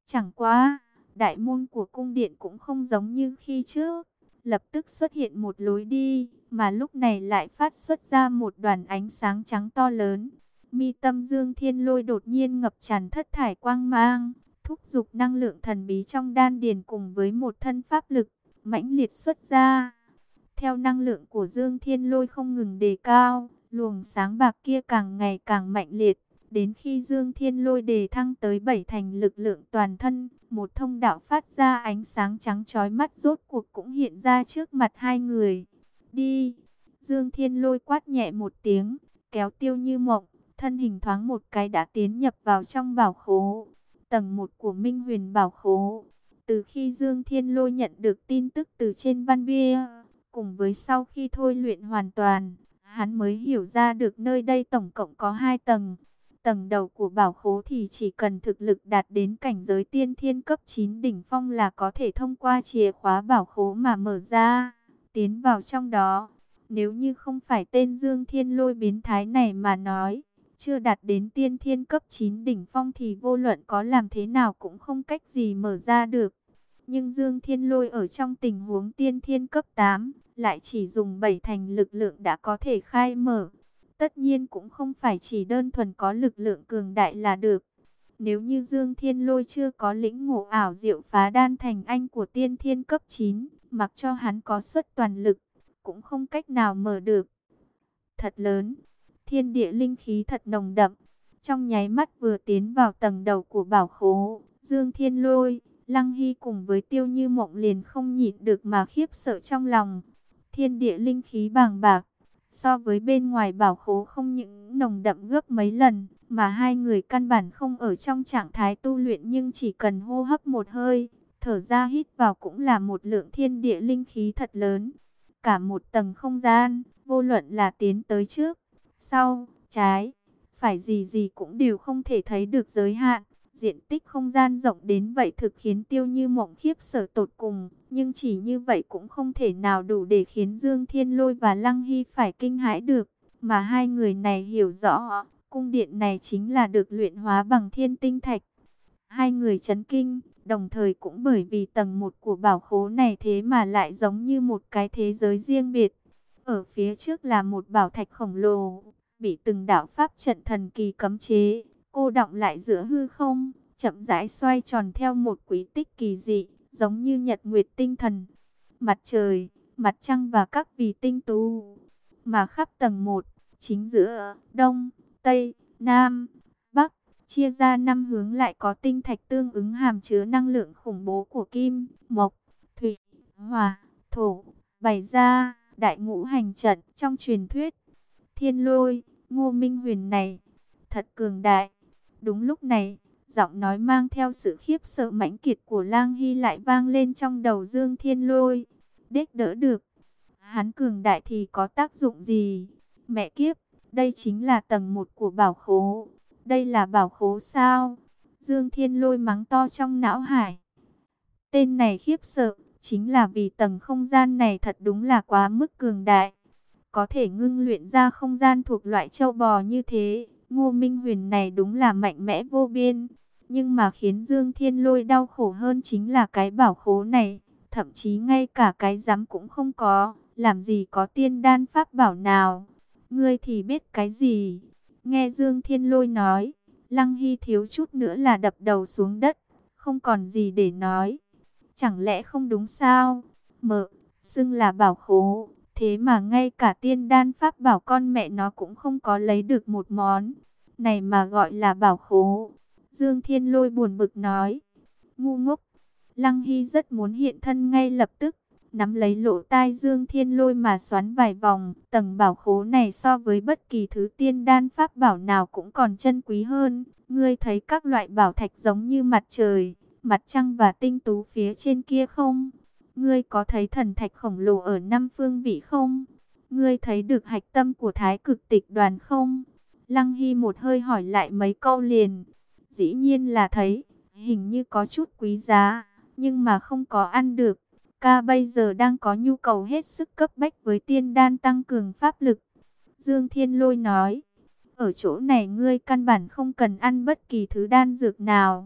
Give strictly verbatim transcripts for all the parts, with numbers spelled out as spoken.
Chẳng qua, đại môn của cung điện cũng không giống như khi trước, lập tức xuất hiện một lối đi, mà lúc này lại phát xuất ra một đoàn ánh sáng trắng to lớn. Mi tâm Dương Thiên Lôi đột nhiên ngập tràn thất thải quang mang, thúc giục năng lượng thần bí trong đan điền cùng với một thân pháp lực mãnh liệt xuất ra. Theo năng lượng của Dương Thiên Lôi không ngừng đề cao, luồng sáng bạc kia càng ngày càng mạnh liệt. Đến khi Dương Thiên Lôi đề thăng tới bảy thành lực lượng toàn thân, một thông đạo phát ra ánh sáng trắng chói mắt rốt cuộc cũng hiện ra trước mặt hai người. Đi! Dương Thiên Lôi quát nhẹ một tiếng, kéo Tiêu Như Mộng, thân hình thoáng một cái đã tiến nhập vào trong bảo khố. Tầng một của Minh Huyền bảo khố. Từ khi Dương Thiên Lôi nhận được tin tức từ trên văn bia, cùng với sau khi thôi luyện hoàn toàn, hắn mới hiểu ra được nơi đây tổng cộng có hai tầng. Tầng đầu của bảo khố thì chỉ cần thực lực đạt đến cảnh giới tiên thiên cấp chín đỉnh phong là có thể thông qua chìa khóa bảo khố mà mở ra, tiến vào trong đó. Nếu như không phải tên Dương Thiên Lôi biến thái này mà nói, chưa đạt đến tiên thiên cấp chín đỉnh phong thì vô luận có làm thế nào cũng không cách gì mở ra được. Nhưng Dương Thiên Lôi ở trong tình huống tiên thiên cấp tám, lại chỉ dùng bảy thành lực lượng đã có thể khai mở. Tất nhiên cũng không phải chỉ đơn thuần có lực lượng cường đại là được. Nếu như Dương Thiên Lôi chưa có lĩnh ngộ ảo diệu phá đan thành anh của tiên thiên cấp chín, mặc cho hắn có xuất toàn lực, cũng không cách nào mở được. Thật lớn, thiên địa linh khí thật nồng đậm. Trong nháy mắt vừa tiến vào tầng đầu của bảo khố, Dương Thiên Lôi, Lăng Hy cùng với Tiêu Như Mộng liền không nhịn được mà khiếp sợ trong lòng. Thiên địa linh khí bàng bạc, so với bên ngoài bảo khố không những nồng đậm gấp mấy lần, mà hai người căn bản không ở trong trạng thái tu luyện, nhưng chỉ cần hô hấp một hơi, thở ra hít vào cũng là một lượng thiên địa linh khí thật lớn. Cả một tầng không gian, vô luận là tiến tới trước, sau, trái, phải gì gì cũng đều không thể thấy được giới hạn. Diện tích không gian rộng đến vậy thực khiến Tiêu Như Mộng khiếp sợ tột cùng, nhưng chỉ như vậy cũng không thể nào đủ để khiến Dương Thiên Lôi và Lăng Hy phải kinh hãi được, mà hai người này hiểu rõ, cung điện này chính là được luyện hóa bằng thiên tinh thạch. Hai người chấn kinh, đồng thời cũng bởi vì tầng một của bảo khố này thế mà lại giống như một cái thế giới riêng biệt. Ở phía trước là một bảo thạch khổng lồ, bị từng đạo pháp trận thần kỳ cấm chế cô đọng lại giữa hư không, chậm rãi xoay tròn theo một quy tích kỳ dị, giống như nhật nguyệt tinh thần, mặt trời, mặt trăng và các vì tinh tú. Mà khắp tầng một, chính giữa, đông, tây, nam, bắc, chia ra năm hướng lại có tinh thạch tương ứng hàm chứa năng lượng khủng bố của kim, mộc, thủy, hỏa, thổ, bày ra đại ngũ hành trận trong truyền thuyết. Thiên Lôi, Ngô Minh Huyền này, thật cường đại. Đúng lúc này, giọng nói mang theo sự khiếp sợ mãnh kiệt của Lang Hy lại vang lên trong đầu Dương Thiên Lôi. Đếch đỡ được. Hắn cường đại thì có tác dụng gì? Mẹ kiếp, đây chính là tầng một của bảo khố. Đây là bảo khố sao? Dương Thiên Lôi mắng to trong não hải. Tên này khiếp sợ, chính là vì tầng không gian này thật đúng là quá mức cường đại. Có thể ngưng luyện ra không gian thuộc loại châu bò như thế. Ngô Minh Huyền này đúng là mạnh mẽ vô biên. Nhưng mà khiến Dương Thiên Lôi đau khổ hơn chính là cái bảo khố này. Thậm chí ngay cả cái giám cũng không có. Làm gì có tiên đan pháp bảo nào. Ngươi thì biết cái gì? Nghe Dương Thiên Lôi nói, Lăng Hy thiếu chút nữa là đập đầu xuống đất. Không còn gì để nói. Chẳng lẽ không đúng sao? Mợ, xưng là bảo khố. Thế mà ngay cả tiên đan pháp bảo con mẹ nó cũng không có lấy được một món. Này mà gọi là bảo khố. Dương Thiên Lôi buồn bực nói. Ngu ngốc. Lăng Hy rất muốn hiện thân ngay lập tức. Nắm lấy lỗ tai Dương Thiên Lôi mà xoắn vài vòng. Tầng bảo khố này so với bất kỳ thứ tiên đan pháp bảo nào cũng còn chân quý hơn. Ngươi thấy các loại bảo thạch giống như mặt trời, mặt trăng và tinh tú phía trên kia không? Ngươi có thấy thần thạch khổng lồ ở năm phương vị không? Ngươi thấy được hạch tâm của thái cực tịch đoàn không? Lăng Hy một hơi hỏi lại mấy câu liền. Dĩ nhiên là thấy, hình như có chút quý giá, nhưng mà không có ăn được. Ca bây giờ đang có nhu cầu hết sức cấp bách với tiên đan tăng cường pháp lực. Dương Thiên Lôi nói, ở chỗ này ngươi căn bản không cần ăn bất kỳ thứ đan dược nào.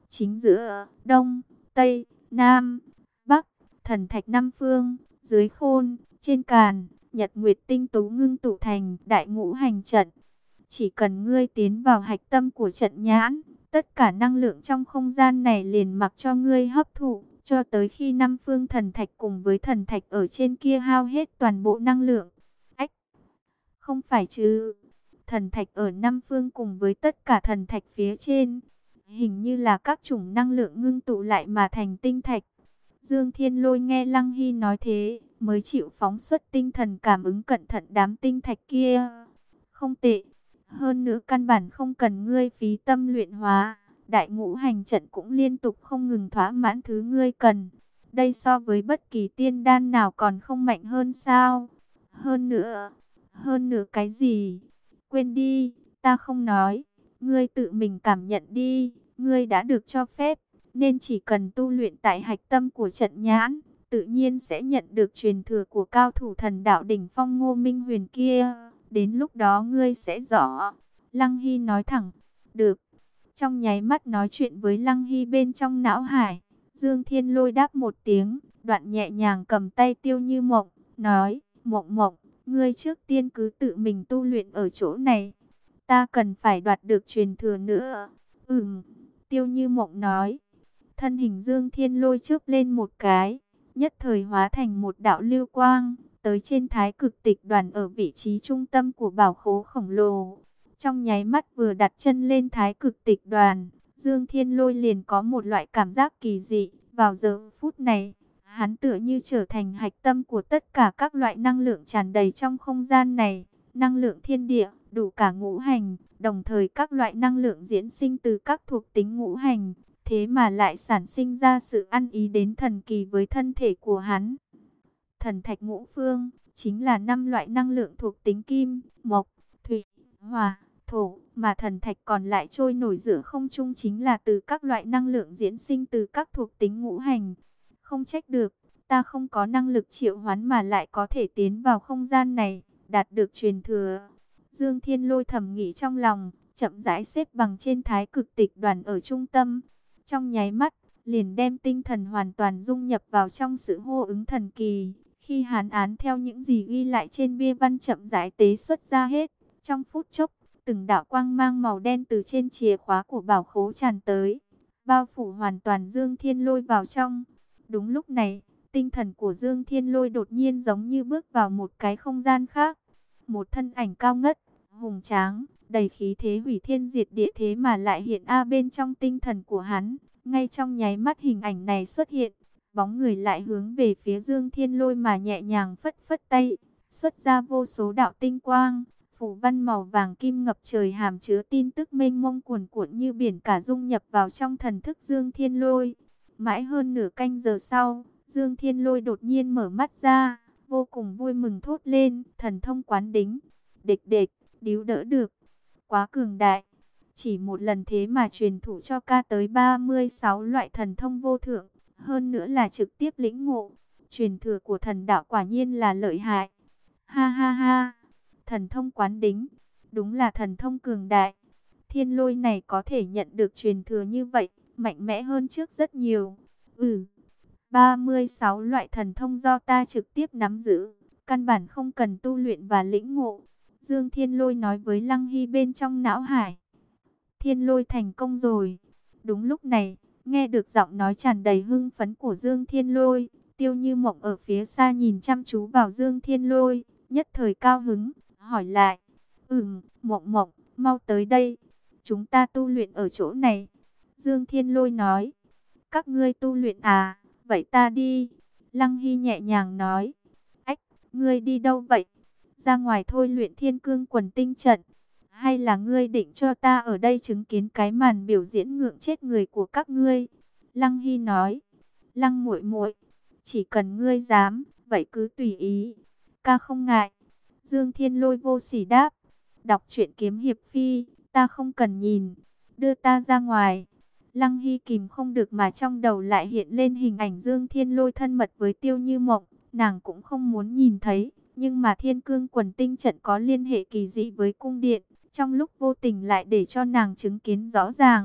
chính giữa, đông, tây, nam, bắc, thần thạch năm phương, dưới khôn, trên càn, nhật nguyệt tinh tú ngưng tụ thành đại ngũ hành trận. Chỉ cần ngươi tiến vào hạch tâm của trận nhãn, tất cả năng lượng trong không gian này liền mặc cho ngươi hấp thụ, cho tới khi năm phương thần thạch cùng với thần thạch ở trên kia hao hết toàn bộ năng lượng. Ách, không phải chứ? Thần thạch ở năm phương cùng với tất cả thần thạch phía trên, hình như là các chủng năng lượng ngưng tụ lại mà thành tinh thạch. Dương Thiên Lôi nghe Lăng Hy nói thế, mới chịu phóng xuất tinh thần cảm ứng cẩn thận đám tinh thạch kia. Không tệ, hơn nữa căn bản không cần ngươi phí tâm luyện hóa, đại ngũ hành trận cũng liên tục không ngừng thỏa mãn thứ ngươi cần. Đây so với bất kỳ tiên đan nào còn không mạnh hơn sao? Hơn nữa, hơn nữa cái gì? Quên đi, ta không nói, ngươi tự mình cảm nhận đi, ngươi đã được cho phép, nên chỉ cần tu luyện tại hạch tâm của trận nhãn, tự nhiên sẽ nhận được truyền thừa của cao thủ thần đạo đỉnh phong Ngô Minh Huyền kia. Đến lúc đó ngươi sẽ rõ. Lăng Hy nói thẳng, được. Trong nháy mắt nói chuyện với Lăng Hy bên trong não hải, Dương Thiên Lôi đáp một tiếng, đoạn nhẹ nhàng cầm tay Tiêu Như Mộng, nói, Mộng Mộng, ngươi trước tiên cứ tự mình tu luyện ở chỗ này. Ta cần phải đoạt được truyền thừa nữa. Ừm, Tiêu Như Mộng nói. Thân hình Dương Thiên Lôi chớp lên một cái, nhất thời hóa thành một đạo lưu quang, tới trên thái cực tịch đoàn ở vị trí trung tâm của bảo khố khổng lồ. Trong nháy mắt vừa đặt chân lên thái cực tịch đoàn, Dương Thiên Lôi liền có một loại cảm giác kỳ dị. Vào giờ phút này, hắn tựa như trở thành hạch tâm của tất cả các loại năng lượng tràn đầy trong không gian này. Năng lượng thiên địa, đủ cả ngũ hành, đồng thời các loại năng lượng diễn sinh từ các thuộc tính ngũ hành. Thế mà lại sản sinh ra sự ăn ý đến thần kỳ với thân thể của hắn. Thần thạch ngũ phương, chính là năm loại năng lượng thuộc tính kim, mộc, thủy, hỏa, thổ. Mà thần thạch còn lại trôi nổi giữa không trung chính là từ các loại năng lượng diễn sinh từ các thuộc tính ngũ hành. Không trách được, ta không có năng lực triệu hoán mà lại có thể tiến vào không gian này, đạt được truyền thừa. Dương Thiên Lôi thầm nghĩ trong lòng, chậm rãi xếp bằng trên thái cực tịch đoàn ở trung tâm. Trong nháy mắt, liền đem tinh thần hoàn toàn dung nhập vào trong sự hô ứng thần kỳ. Khi hán án theo những gì ghi lại trên bia văn chậm rãi tế xuất ra hết, trong phút chốc, từng đạo quang mang màu đen từ trên chìa khóa của bảo khố tràn tới, bao phủ hoàn toàn Dương Thiên Lôi vào trong. Đúng lúc này, tinh thần của Dương Thiên Lôi đột nhiên giống như bước vào một cái không gian khác. Một thân ảnh cao ngất, hùng tráng, đầy khí thế hủy thiên diệt địa thế mà lại hiện a bên trong tinh thần của hắn. Ngay trong nháy mắt hình ảnh này xuất hiện, bóng người lại hướng về phía Dương Thiên Lôi mà nhẹ nhàng phất phất tay, xuất ra vô số đạo tinh quang, phủ văn màu vàng kim ngập trời hàm chứa tin tức mênh mông cuồn cuộn như biển cả dung nhập vào trong thần thức Dương Thiên Lôi. Mãi hơn nửa canh giờ sau, Dương Thiên Lôi đột nhiên mở mắt ra, vô cùng vui mừng thốt lên, thần thông quán đính, địch địch, níu đỡ được, quá cường đại. Chỉ một lần thế mà truyền thụ cho ca tới ba mươi sáu loại thần thông vô thượng, hơn nữa là trực tiếp lĩnh ngộ. Truyền thừa của thần đạo quả nhiên là lợi hại. Ha ha ha, thần thông quán đính, đúng là thần thông cường đại. Thiên Lôi này có thể nhận được truyền thừa như vậy, mạnh mẽ hơn trước rất nhiều. Ừ, ba mươi sáu loại thần thông do ta trực tiếp nắm giữ, căn bản không cần tu luyện và lĩnh ngộ. Dương Thiên Lôi nói với Lăng Hy bên trong não hải. Thiên Lôi thành công rồi. Đúng lúc này, nghe được giọng nói tràn đầy hưng phấn của Dương Thiên Lôi, Tiêu Như Mộng ở phía xa nhìn chăm chú vào Dương Thiên Lôi, nhất thời cao hứng, hỏi lại. Ừm, Mộng Mộng, mau tới đây. Chúng ta tu luyện ở chỗ này. Dương Thiên Lôi nói. Các ngươi tu luyện à, vậy ta đi. Lăng Hy nhẹ nhàng nói. Ách, ngươi đi đâu vậy? Ra ngoài thôi luyện thiên cương quần tinh trận. Hay là ngươi định cho ta ở đây chứng kiến cái màn biểu diễn ngượng chết người của các ngươi? Lăng Hy nói. Lăng muội muội, chỉ cần ngươi dám, vậy cứ tùy ý. Ca không ngại. Dương Thiên Lôi vô sỉ đáp. Đọc truyện kiếm hiệp phi, ta không cần nhìn. Đưa ta ra ngoài. Lăng Hy kìm không được mà trong đầu lại hiện lên hình ảnh Dương Thiên Lôi thân mật với Tiêu Như Mộng. Nàng cũng không muốn nhìn thấy. Nhưng mà thiên cương quần tinh trận có liên hệ kỳ dị với cung điện. Trong lúc vô tình lại để cho nàng chứng kiến rõ ràng,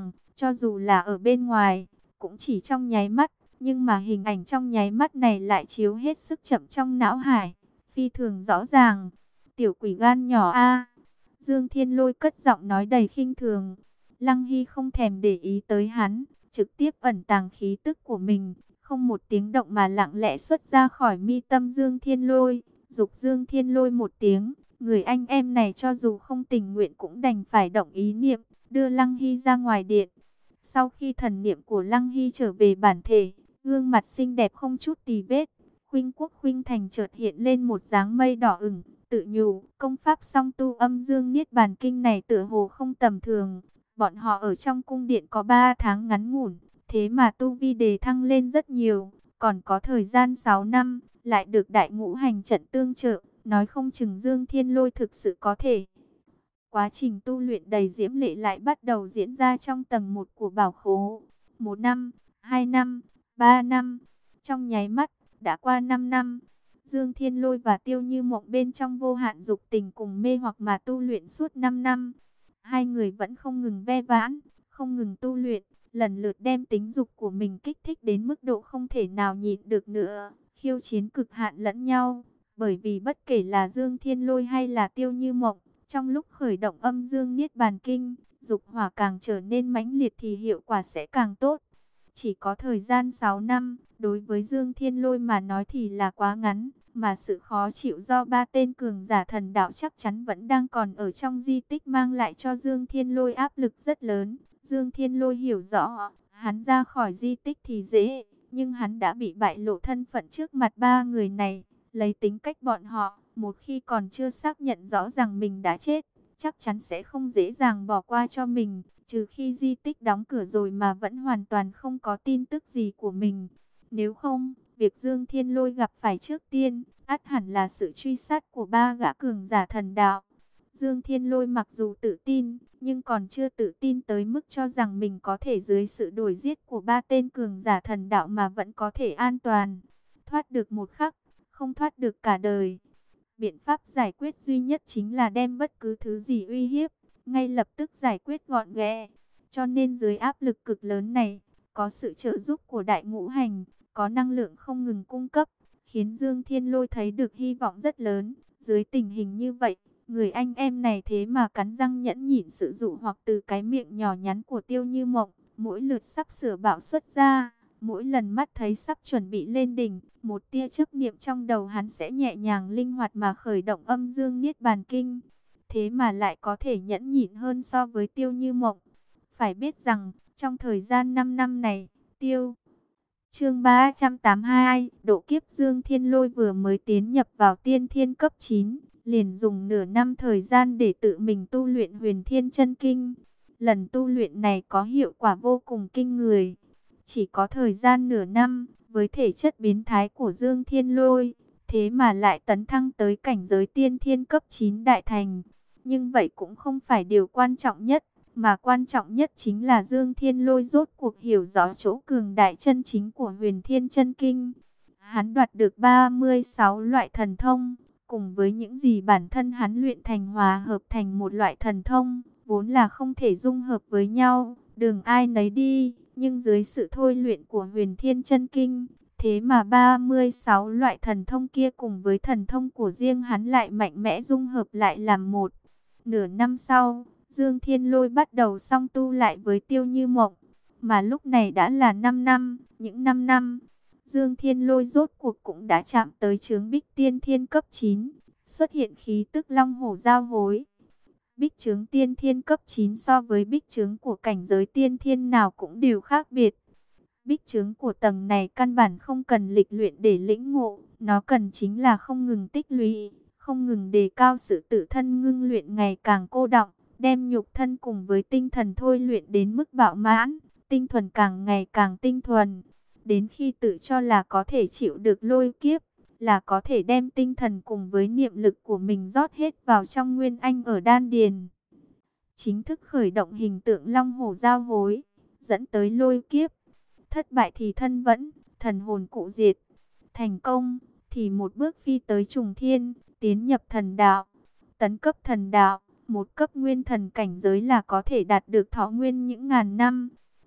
cho dù là ở bên ngoài, cũng chỉ trong nháy mắt, nhưng mà hình ảnh trong nháy mắt này lại chiếu hết sức chậm trong não hải, phi thường rõ ràng. Tiểu quỷ gan nhỏ a. Dương Thiên Lôi cất giọng nói đầy khinh thường. Lăng Hy không thèm để ý tới hắn, trực tiếp ẩn tàng khí tức của mình, không một tiếng động mà lặng lẽ xuất ra khỏi mi tâm Dương Thiên Lôi, dục Dương Thiên Lôi một tiếng. Người anh em này cho dù không tình nguyện cũng đành phải động ý niệm, đưa Lăng Hy ra ngoài điện. Sau khi thần niệm của Lăng Hy trở về bản thể, gương mặt xinh đẹp không chút tì vết, khuynh quốc khuynh thành chợt hiện lên một dáng mây đỏ ửng, tự nhủ, công pháp song tu âm dương niết bàn kinh này tựa hồ không tầm thường. Bọn họ ở trong cung điện có ba tháng ngắn ngủn, thế mà tu vi đề thăng lên rất nhiều, còn có thời gian sáu năm, lại được đại ngũ hành trận tương trợ, nói không chừng Dương Thiên Lôi thực sự có thể. Quá trình tu luyện đầy diễm lệ lại bắt đầu diễn ra trong tầng một của bảo khố. Một năm, hai năm, ba năm, trong nháy mắt, đã qua năm năm. Dương Thiên Lôi và Tiêu Như Mộng bên trong vô hạn dục tình cùng mê hoặc mà tu luyện suốt năm năm. Hai người vẫn không ngừng ve vãn, không ngừng tu luyện, lần lượt đem tính dục của mình kích thích đến mức độ không thể nào nhịn được nữa, khiêu chiến cực hạn lẫn nhau. Bởi vì bất kể là Dương Thiên Lôi hay là Tiêu Như Mộng, trong lúc khởi động âm dương niết bàn kinh, dục hỏa càng trở nên mãnh liệt thì hiệu quả sẽ càng tốt. Chỉ có thời gian sáu năm, đối với Dương Thiên Lôi mà nói thì là quá ngắn, mà sự khó chịu do ba tên cường giả thần đạo chắc chắn vẫn đang còn ở trong di tích mang lại cho Dương Thiên Lôi áp lực rất lớn. Dương Thiên Lôi hiểu rõ, hắn ra khỏi di tích thì dễ, nhưng hắn đã bị bại lộ thân phận trước mặt ba người này. Lấy tính cách bọn họ, một khi còn chưa xác nhận rõ rằng mình đã chết, chắc chắn sẽ không dễ dàng bỏ qua cho mình, trừ khi di tích đóng cửa rồi mà vẫn hoàn toàn không có tin tức gì của mình. Nếu không, việc Dương Thiên Lôi gặp phải trước tiên, ắt hẳn là sự truy sát của ba gã cường giả thần đạo. Dương Thiên Lôi mặc dù tự tin, nhưng còn chưa tự tin tới mức cho rằng mình có thể dưới sự đuổi giết của ba tên cường giả thần đạo mà vẫn có thể an toàn. Thoát được một khắc, không thoát được cả đời. Biện pháp giải quyết duy nhất chính là đem bất cứ thứ gì uy hiếp, ngay lập tức giải quyết gọn ghẽ. Cho nên dưới áp lực cực lớn này, có sự trợ giúp của đại ngũ hành, có năng lượng không ngừng cung cấp, khiến Dương Thiên Lôi thấy được hy vọng rất lớn. Dưới tình hình như vậy, người anh em này thế mà cắn răng nhẫn nhịn sự dụ hoặc từ cái miệng nhỏ nhắn của Tiêu Như Mộng, mỗi lượt sắp sửa bạo xuất ra. Mỗi lần mắt thấy sắp chuẩn bị lên đỉnh, một tia chấp niệm trong đầu hắn sẽ nhẹ nhàng linh hoạt mà khởi động âm dương niết bàn kinh. Thế mà lại có thể nhẫn nhịn hơn so với Tiêu Như Mộng. Phải biết rằng, trong thời gian năm năm này, Tiêu... Chương ba trăm tám mươi hai, độ kiếp Dương Thiên Lôi vừa mới tiến nhập vào tiên thiên cấp chín, liền dùng nửa năm thời gian để tự mình tu luyện Huyền Thiên Chân Kinh. Lần tu luyện này có hiệu quả vô cùng kinh người. Chỉ có thời gian nửa năm, với thể chất biến thái của Dương Thiên Lôi, thế mà lại tấn thăng tới cảnh giới tiên thiên cấp chín đại thành. Nhưng vậy cũng không phải điều quan trọng nhất, mà quan trọng nhất chính là Dương Thiên Lôi rốt cuộc hiểu rõ chỗ cường đại chân chính của Huyền Thiên Chân Kinh. Hắn đoạt được ba mươi sáu loại thần thông, cùng với những gì bản thân hắn luyện thành hòa hợp thành một loại thần thông, vốn là không thể dung hợp với nhau, đường ai nấy đi. Nhưng dưới sự thôi luyện của Huyền Thiên Chân Kinh, thế mà ba mươi sáu loại thần thông kia cùng với thần thông của riêng hắn lại mạnh mẽ dung hợp lại làm một. Nửa năm sau, Dương Thiên Lôi bắt đầu song tu lại với Tiêu Như Mộng, mà lúc này đã là năm năm, những năm năm, Dương Thiên Lôi rốt cuộc cũng đã chạm tới chướng Bích Tiên Thiên cấp chín, xuất hiện khí tức long hổ giao hối. Bích chướng tiên thiên cấp chín so với bích chướng của cảnh giới tiên thiên nào cũng đều khác biệt. Bích chướng của tầng này căn bản không cần lịch luyện để lĩnh ngộ, nó cần chính là không ngừng tích lũy, không ngừng đề cao sự tự thân ngưng luyện ngày càng cô đọng, đem nhục thân cùng với tinh thần thôi luyện đến mức bạo mãn, tinh thuần càng ngày càng tinh thuần, đến khi tự cho là có thể chịu được lôi kiếp, là có thể đem tinh thần cùng với niệm lực của mình rót hết vào trong nguyên anh ở đan điền. Chính thức khởi động hình tượng long hổ giao hối, dẫn tới lôi kiếp. Thất bại thì thân vẫn, thần hồn cụ diệt. Thành công thì một bước phi tới trùng thiên, tiến nhập thần đạo. Tấn cấp thần đạo, một cấp nguyên thần cảnh giới là có thể đạt được thọ nguyên những ngàn năm.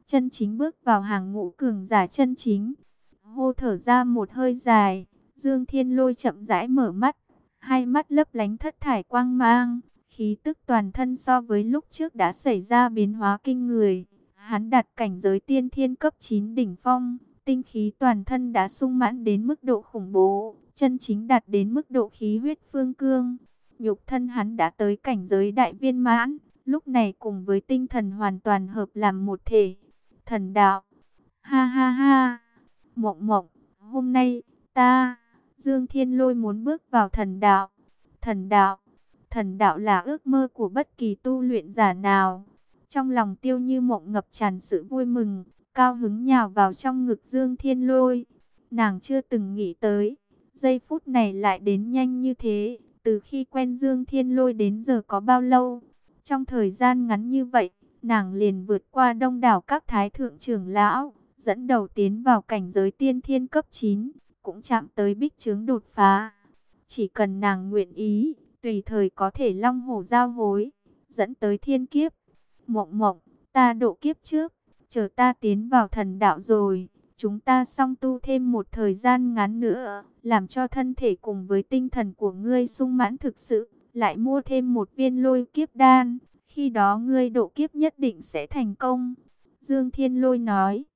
chân chính bước vào hàng ngũ cường giả chân chính. Hô thở ra một hơi dài, Dương Thiên Lôi chậm rãi mở mắt, hai mắt lấp lánh thất thải quang mang, khí tức toàn thân so với lúc trước đã xảy ra biến hóa kinh người. Hắn đạt cảnh giới tiên thiên cấp chín đỉnh phong, tinh khí toàn thân đã sung mãn đến mức độ khủng bố, chân chính đạt đến mức độ khí huyết phương cương. Nhục thân hắn đã tới cảnh giới đại viên mãn, lúc này cùng với tinh thần hoàn toàn hợp làm một thể. Thần đạo. Ha ha ha. Mộng mộng, hôm nay, ta, Dương Thiên Lôi muốn bước vào thần đạo. Thần đạo. Thần đạo là ước mơ của bất kỳ tu luyện giả nào. Trong lòng Tiêu Như Mộng ngập tràn sự vui mừng, cao hứng nhào vào trong ngực Dương Thiên Lôi. Nàng chưa từng nghĩ tới, giây phút này lại đến nhanh như thế. Từ khi quen Dương Thiên Lôi đến giờ có bao lâu? Trong thời gian ngắn như vậy, nàng liền vượt qua đông đảo các thái thượng trưởng lão, dẫn đầu tiến vào cảnh giới tiên thiên cấp chín, cũng chạm tới bích chướng đột phá. Chỉ cần nàng nguyện ý, tùy thời có thể long hổ giao hối, dẫn tới thiên kiếp. Mộng mộng, ta độ kiếp trước, chờ ta tiến vào thần đạo rồi, chúng ta song tu thêm một thời gian ngắn nữa, làm cho thân thể cùng với tinh thần của ngươi sung mãn thực sự, lại mua thêm một viên lôi kiếp đan, khi đó ngươi độ kiếp nhất định sẽ thành công. Dương Thiên Lôi nói.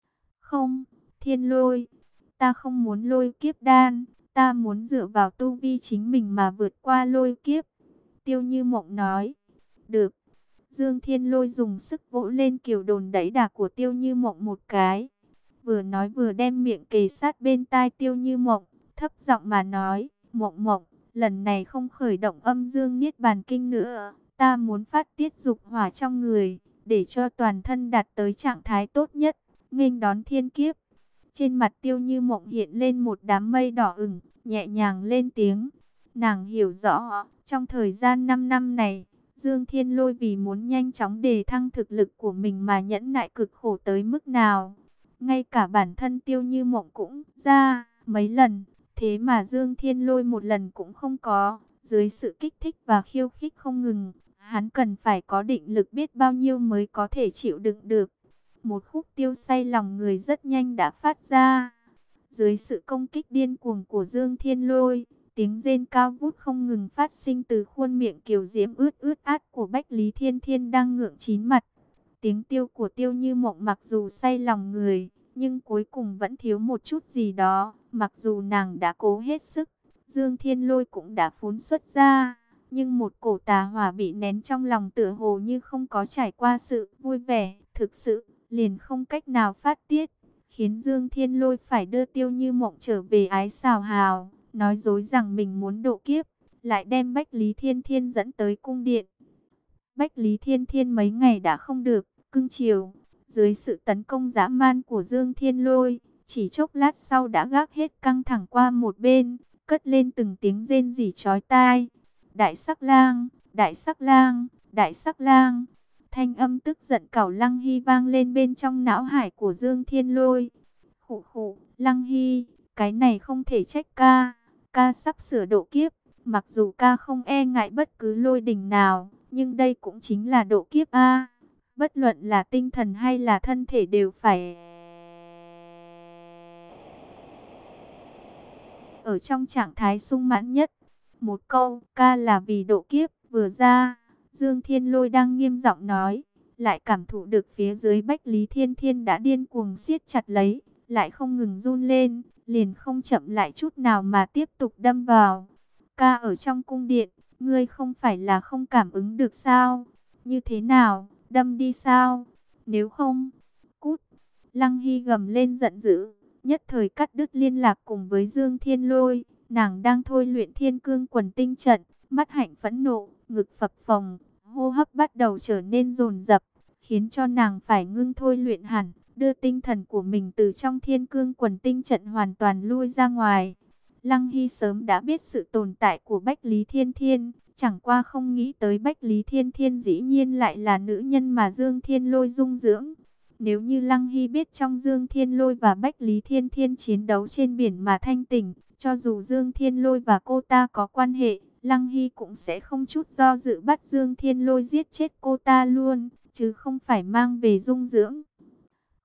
Không, Thiên Lôi, ta không muốn lôi kiếp đan, ta muốn dựa vào tu vi chính mình mà vượt qua lôi kiếp. Tiêu Như Mộng nói. Được. Dương Thiên Lôi dùng sức vỗ lên kiều đồn đẩy đà của Tiêu Như Mộng một cái. Vừa nói vừa đem miệng kề sát bên tai Tiêu Như Mộng, thấp giọng mà nói, Mộng Mộng, lần này không khởi động âm dương niết bàn kinh nữa, ta muốn phát tiết dục hỏa trong người, để cho toàn thân đạt tới trạng thái tốt nhất, nghênh đón thiên kiếp. Trên mặt Tiêu Như Mộng hiện lên một đám mây đỏ ửng, nhẹ nhàng lên tiếng. Nàng hiểu rõ, trong thời gian năm năm này, Dương Thiên Lôi vì muốn nhanh chóng đề thăng thực lực của mình mà nhẫn nại cực khổ tới mức nào. Ngay cả bản thân Tiêu Như Mộng cũng ra mấy lần, thế mà Dương Thiên Lôi một lần cũng không có. Dưới sự kích thích và khiêu khích không ngừng, hắn cần phải có định lực biết bao nhiêu mới có thể chịu đựng được. Một khúc tiêu say lòng người rất nhanh đã phát ra. Dưới sự công kích điên cuồng của Dương Thiên Lôi, tiếng rên cao vút không ngừng phát sinh từ khuôn miệng kiều diễm ướt ướt át của Bách Lý Thiên Thiên đang ngượng chín mặt. Tiếng tiêu của Tiêu Như Mộng mặc dù say lòng người, nhưng cuối cùng vẫn thiếu một chút gì đó. Mặc dù nàng đã cố hết sức, Dương Thiên Lôi cũng đã phóng xuất ra, nhưng một cổ tà hỏa bị nén trong lòng tựa hồ như không có trải qua sự vui vẻ, thực sự liền không cách nào phát tiết, khiến Dương Thiên Lôi phải đưa Tiêu Như Mộng trở về Ái Xào Hào, nói dối rằng mình muốn độ kiếp, lại đem Bách Lý Thiên Thiên dẫn tới cung điện. Bách Lý Thiên Thiên mấy ngày đã không được cưng chiều, dưới sự tấn công dã man của Dương Thiên Lôi, chỉ chốc lát sau đã gác hết căng thẳng qua một bên, cất lên từng tiếng rên rỉ chói tai. Đại Sắc Lang, Đại Sắc Lang, Đại Sắc Lang. Thanh âm tức giận cẩu Lăng Hy vang lên bên trong não hải của Dương Thiên Lôi. Khụ khụ, Lăng Hy, cái này không thể trách ca, ca sắp sửa độ kiếp, mặc dù ca không e ngại bất cứ lôi đình nào, nhưng đây cũng chính là độ kiếp a. Bất luận là tinh thần hay là thân thể đều phải ở trong trạng thái sung mãn nhất. Một câu ca là vì độ kiếp vừa ra, Dương Thiên Lôi đang nghiêm giọng nói, lại cảm thụ được phía dưới Bách Lý Thiên Thiên đã điên cuồng siết chặt lấy, lại không ngừng run lên, liền không chậm lại chút nào mà tiếp tục đâm vào. Ca ở trong cung điện, ngươi không phải là không cảm ứng được sao? Như thế nào, đâm đi sao? Nếu không, cút. Lăng Hy gầm lên giận dữ, nhất thời cắt đứt liên lạc cùng với Dương Thiên Lôi. Nàng đang thôi luyện Thiên Cương Quần Tinh Trận, mắt hạnh phẫn nộ, ngực phập phồng, hô hấp bắt đầu trở nên dồn dập, khiến cho nàng phải ngưng thôi luyện hẳn, đưa tinh thần của mình từ trong Thiên Cương Quần Tinh Trận hoàn toàn lui ra ngoài. Lăng Hy sớm đã biết sự tồn tại của Bách Lý Thiên Thiên, chẳng qua không nghĩ tới Bách Lý Thiên Thiên dĩ nhiên lại là nữ nhân mà Dương Thiên Lôi dung dưỡng. Nếu như Lăng Hy biết trong Dương Thiên Lôi và Bách Lý Thiên Thiên chiến đấu trên biển mà thanh tỉnh, cho dù Dương Thiên Lôi và cô ta có quan hệ, Lăng Hy cũng sẽ không chút do dự bắt Dương Thiên Lôi giết chết cô ta luôn, chứ không phải mang về dung dưỡng.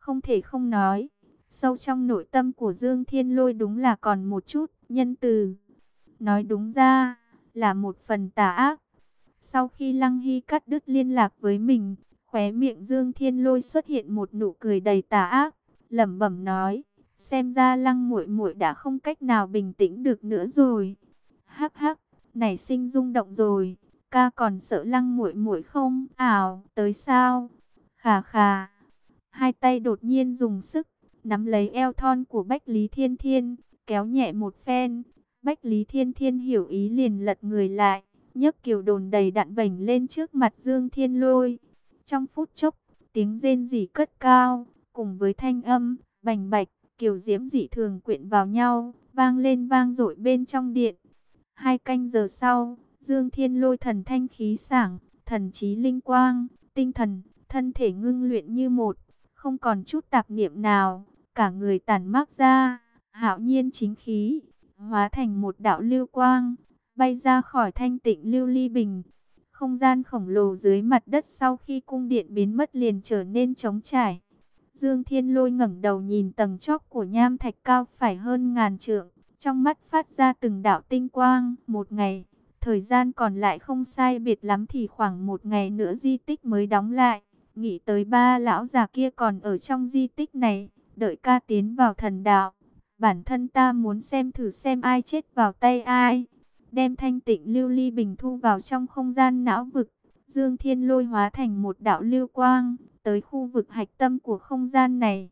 Không thể không nói, sâu trong nội tâm của Dương Thiên Lôi đúng là còn một chút nhân từ. Nói đúng ra, là một phần tà ác. Sau khi Lăng Hy cắt đứt liên lạc với mình, khóe miệng Dương Thiên Lôi xuất hiện một nụ cười đầy tà ác, lẩm bẩm nói, xem ra Lăng muội muội đã không cách nào bình tĩnh được nữa rồi. Hắc hắc, nảy sinh rung động rồi, ca còn sợ Lăng muội muội không? Ảo, tới sao? Khà khà. Hai tay đột nhiên dùng sức nắm lấy eo thon của Bách Lý Thiên Thiên, kéo nhẹ một phen. Bách Lý Thiên Thiên hiểu ý liền lật người lại, nhấc kiều đồn đầy đặn vành lên trước mặt Dương Thiên Lôi. Trong phút chốc, tiếng rên rỉ cất cao, cùng với thanh âm bành bạch, kiều diễm dị thường quyện vào nhau, vang lên vang dội bên trong điện. Hai canh giờ sau, Dương Thiên Lôi thần thanh khí sảng, thần trí linh quang, tinh thần, thân thể ngưng luyện như một, không còn chút tạp niệm nào, cả người tản mát ra hạo nhiên chính khí, hóa thành một đạo lưu quang, bay ra khỏi thanh tịnh lưu ly bình. Không gian khổng lồ dưới mặt đất sau khi cung điện biến mất liền trở nên trống trải. Dương Thiên Lôi ngẩng đầu nhìn tầng chóp của nham thạch cao phải hơn ngàn trượng, trong mắt phát ra từng đạo tinh quang. Một ngày, thời gian còn lại không sai biệt lắm thì khoảng một ngày nữa di tích mới đóng lại. Nghĩ tới ba lão già kia còn ở trong di tích này, đợi ca tiến vào thần đạo. Bản thân ta muốn xem thử xem ai chết vào tay ai. Đem thanh tịnh lưu ly bình thu vào trong không gian não vực. Dương Thiên Lôi hóa thành một đạo lưu quang, tới khu vực hạch tâm của không gian này.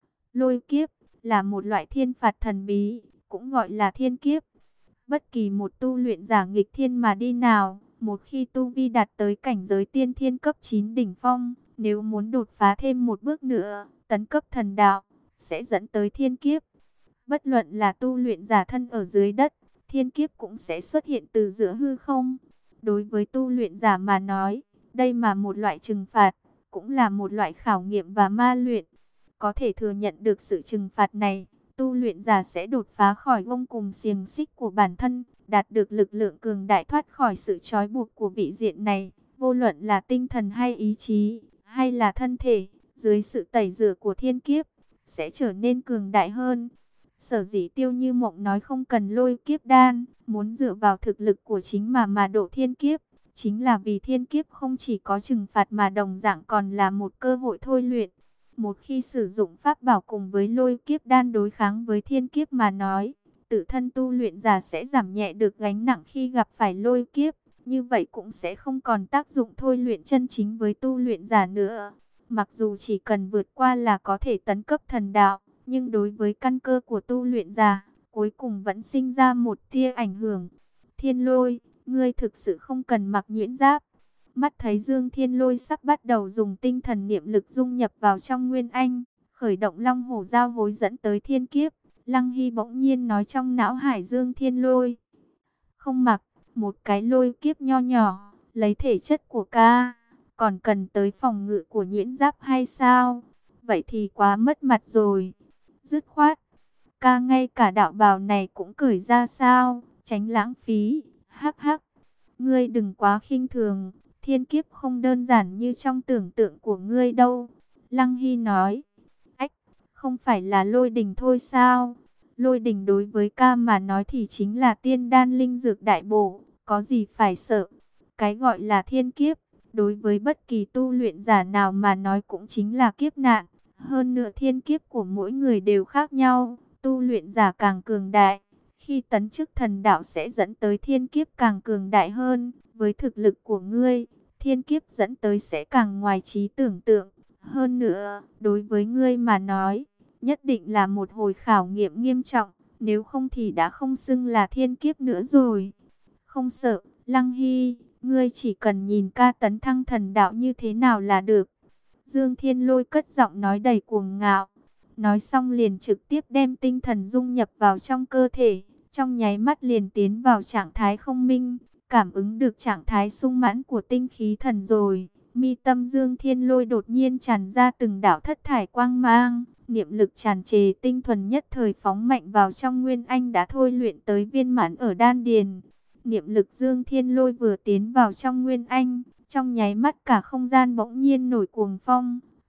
Lôi kiếp là một loại thiên phạt thần bí, cũng gọi là thiên kiếp. Bất kỳ một tu luyện giả nghịch thiên mà đi nào, một khi tu vi đạt tới cảnh giới tiên thiên cấp chín đỉnh phong, nếu muốn đột phá thêm một bước nữa, tấn cấp thần đạo, sẽ dẫn tới thiên kiếp. Bất luận là tu luyện giả thân ở dưới đất, thiên kiếp cũng sẽ xuất hiện từ giữa hư không. Đối với tu luyện giả mà nói, đây mà một loại trừng phạt, cũng là một loại khảo nghiệm và ma luyện. Có thể thừa nhận được sự trừng phạt này, tu luyện giả sẽ đột phá khỏi gông cùm xiềng xích của bản thân, đạt được lực lượng cường đại thoát khỏi sự trói buộc của vị diện này. Vô luận là tinh thần hay ý chí, hay là thân thể, dưới sự tẩy rửa của thiên kiếp, sẽ trở nên cường đại hơn. Sở dĩ Tiêu Như Mộng nói không cần lôi kiếp đan, muốn dựa vào thực lực của chính mà mà độ thiên kiếp, chính là vì thiên kiếp không chỉ có trừng phạt mà đồng dạng còn là một cơ hội thôi luyện. Một khi sử dụng pháp bảo cùng với lôi kiếp đan đối kháng với thiên kiếp mà nói, tự thân tu luyện giả sẽ giảm nhẹ được gánh nặng khi gặp phải lôi kiếp, như vậy cũng sẽ không còn tác dụng thôi luyện chân chính với tu luyện giả nữa. Mặc dù chỉ cần vượt qua là có thể tấn cấp thần đạo, nhưng đối với căn cơ của tu luyện giả, cuối cùng vẫn sinh ra một tia ảnh hưởng. Thiên Lôi, ngươi thực sự không cần mặc nhuyễn giáp. Mắt thấy Dương Thiên Lôi sắp bắt đầu dùng tinh thần niệm lực dung nhập vào trong Nguyên Anh, khởi động Long Hổ Giao hối dẫn tới thiên kiếp, Lăng Hy bỗng nhiên nói trong não hải Dương Thiên Lôi. Không mặc, một cái lôi kiếp nho nhỏ, lấy thể chất của ca, còn cần tới phòng ngự của nhuyễn giáp hay sao? Vậy thì quá mất mặt rồi. Dứt khoát, ca ngay cả đạo bào này cũng cởi ra sao, tránh lãng phí. Hắc hắc, ngươi đừng quá khinh thường, thiên kiếp không đơn giản như trong tưởng tượng của ngươi đâu. Lăng Hy nói, ách, không phải là lôi đình thôi sao? Lôi đình đối với ca mà nói thì chính là tiên đan linh dược đại bổ, có gì phải sợ. Cái gọi là thiên kiếp, đối với bất kỳ tu luyện giả nào mà nói cũng chính là kiếp nạn. Hơn nữa thiên kiếp của mỗi người đều khác nhau, tu luyện giả càng cường đại, khi tấn chức thần đạo sẽ dẫn tới thiên kiếp càng cường đại hơn. Với thực lực của ngươi, thiên kiếp dẫn tới sẽ càng ngoài trí tưởng tượng. Hơn nữa, đối với ngươi mà nói, nhất định là một hồi khảo nghiệm nghiêm trọng, nếu không thì đã không xưng là thiên kiếp nữa rồi. Không sợ, Lăng Hy, ngươi chỉ cần nhìn ca tấn thăng thần đạo như thế nào là được. Dương Thiên Lôi cất giọng nói đầy cuồng ngạo. Nói xong liền trực tiếp đem tinh thần dung nhập vào trong cơ thể. Trong nháy mắt liền tiến vào trạng thái không minh. Cảm ứng được trạng thái sung mãn của tinh khí thần rồi. Mi tâm Dương Thiên Lôi đột nhiên tràn ra từng đạo thất thải quang mang. Niệm lực tràn trề tinh thuần nhất thời phóng mạnh vào trong Nguyên Anh đã thôi luyện tới viên mãn ở đan điền. Niệm lực Dương Thiên Lôi vừa tiến vào trong Nguyên Anh, trong nháy mắt cả không gian bỗng nhiên nổi cuồng phong,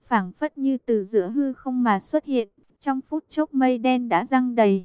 phảng phất như từ giữa hư không mà xuất hiện. Trong phút chốc mây đen đã giăng đầy.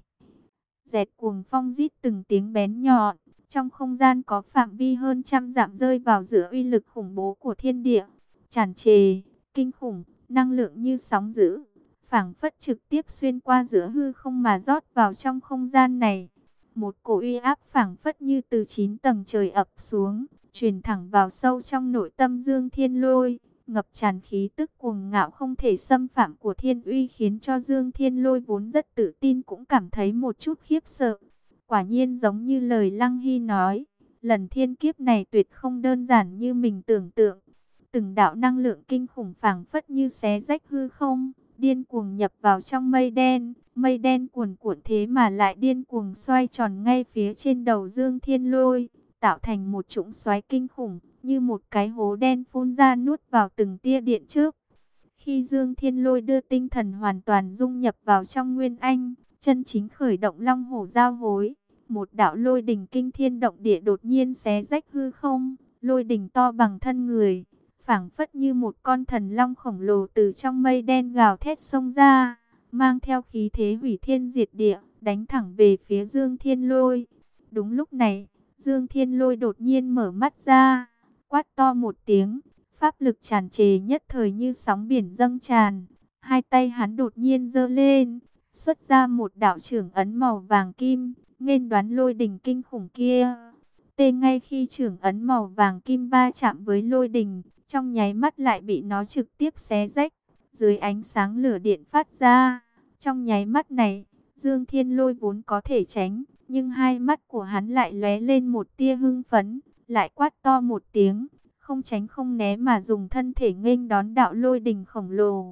Dẹt cuồng phong rít từng tiếng bén nhọn. Trong không gian có phạm vi hơn trăm dặm rơi vào giữa uy lực khủng bố của thiên địa. Tràn trề, kinh khủng, năng lượng như sóng dữ. Phảng phất trực tiếp xuyên qua giữa hư không mà rót vào trong không gian này. Một cổ uy áp phảng phất như từ chín tầng trời ập xuống, truyền thẳng vào sâu trong nội tâm Dương Thiên Lôi. Ngập tràn khí tức cuồng ngạo không thể xâm phạm của thiên uy khiến cho Dương Thiên Lôi vốn rất tự tin cũng cảm thấy một chút khiếp sợ. Quả nhiên giống như lời Lăng Hy nói, lần thiên kiếp này tuyệt không đơn giản như mình tưởng tượng. Từng đạo năng lượng kinh khủng phảng phất như xé rách hư không, điên cuồng nhập vào trong mây đen. Mây đen cuồn cuộn thế mà lại điên cuồng xoay tròn ngay phía trên đầu Dương Thiên Lôi, tạo thành một trũng xoáy kinh khủng, như một cái hố đen phun ra nuốt vào từng tia điện trước. Khi Dương Thiên Lôi đưa tinh thần hoàn toàn dung nhập vào trong Nguyên Anh, chân chính khởi động Long Hổ Giao Hối, một đạo lôi đình kinh thiên động địa đột nhiên xé rách hư không, lôi đình to bằng thân người, phảng phất như một con thần long khổng lồ từ trong mây đen gào thét xông ra, mang theo khí thế hủy thiên diệt địa, đánh thẳng về phía Dương Thiên Lôi. Đúng lúc này, Dương Thiên Lôi đột nhiên mở mắt ra, quát to một tiếng, pháp lực tràn trề nhất thời như sóng biển dâng tràn. Hai tay hắn đột nhiên giơ lên, xuất ra một đạo trưởng ấn màu vàng kim, nghênh đoán lôi đình kinh khủng kia. Tê ngay khi trưởng ấn màu vàng kim va chạm với lôi đình, trong nháy mắt lại bị nó trực tiếp xé rách. Dưới ánh sáng lửa điện phát ra, trong nháy mắt này, Dương Thiên Lôi vốn có thể tránh, nhưng hai mắt của hắn lại lóe lên một tia hưng phấn, lại quát to một tiếng, không tránh không né mà dùng thân thể nghênh đón đạo lôi đình khổng lồ.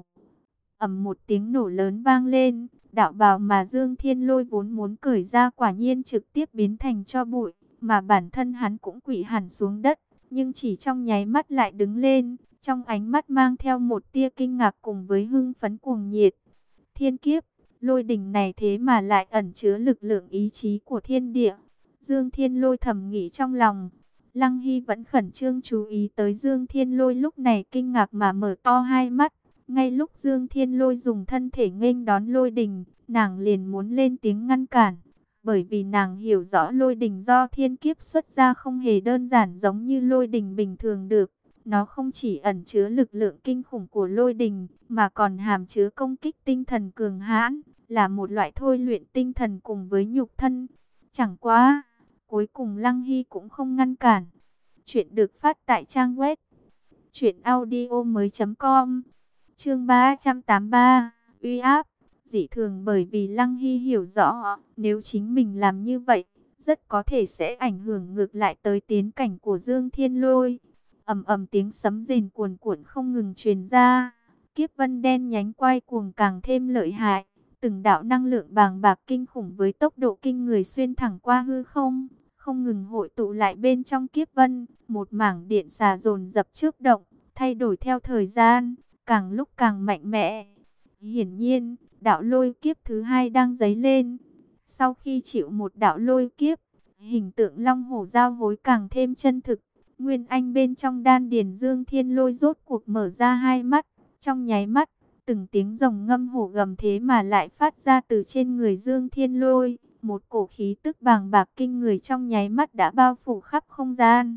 Ầm một tiếng nổ lớn vang lên, đạo bào mà Dương Thiên Lôi vốn muốn cởi ra quả nhiên trực tiếp biến thành tro bụi, mà bản thân hắn cũng quỵ hẳn xuống đất, nhưng chỉ trong nháy mắt lại đứng lên, trong ánh mắt mang theo một tia kinh ngạc cùng với hưng phấn cuồng nhiệt. Thiên kiếp, lôi đình này thế mà lại ẩn chứa lực lượng ý chí của thiên địa. Dương Thiên Lôi thầm nghĩ trong lòng. Lăng Hy vẫn khẩn trương chú ý tới Dương Thiên Lôi lúc này kinh ngạc mà mở to hai mắt. Ngay lúc Dương Thiên Lôi dùng thân thể nghênh đón lôi đình, nàng liền muốn lên tiếng ngăn cản. Bởi vì nàng hiểu rõ lôi đình do thiên kiếp xuất ra không hề đơn giản giống như lôi đình bình thường được. Nó không chỉ ẩn chứa lực lượng kinh khủng của lôi đình, mà còn hàm chứa công kích tinh thần cường hãn, là một loại thôi luyện tinh thần cùng với nhục thân. Chẳng quá, cuối cùng Lăng Hy cũng không ngăn cản. Chuyện được phát tại trang web truyện audio mới chấm com. Chương ba trăm tám mươi ba, uy áp, dị thường. Bởi vì Lăng Hy hiểu rõ, nếu chính mình làm như vậy, rất có thể sẽ ảnh hưởng ngược lại tới tiến cảnh của Dương Thiên Lôi. Ầm ầm tiếng sấm rền cuồn cuộn không ngừng truyền ra, kiếp vân đen nhánh quay cuồng càng thêm lợi hại, từng đạo năng lượng bàng bạc kinh khủng với tốc độ kinh người xuyên thẳng qua hư không, không ngừng hội tụ lại bên trong kiếp vân, một mảng điện xà dồn dập chớp động, thay đổi theo thời gian, càng lúc càng mạnh mẽ. Hiển nhiên, đạo lôi kiếp thứ hai đang dấy lên. Sau khi chịu một đạo lôi kiếp, hình tượng Long Hổ Giao Hối càng thêm chân thực. Nguyên Anh bên trong đan điền Dương Thiên Lôi rốt cuộc mở ra hai mắt, trong nháy mắt, từng tiếng rồng ngâm hổ gầm thế mà lại phát ra từ trên người Dương Thiên Lôi, một cổ khí tức bàng bạc kinh người trong nháy mắt đã bao phủ khắp không gian.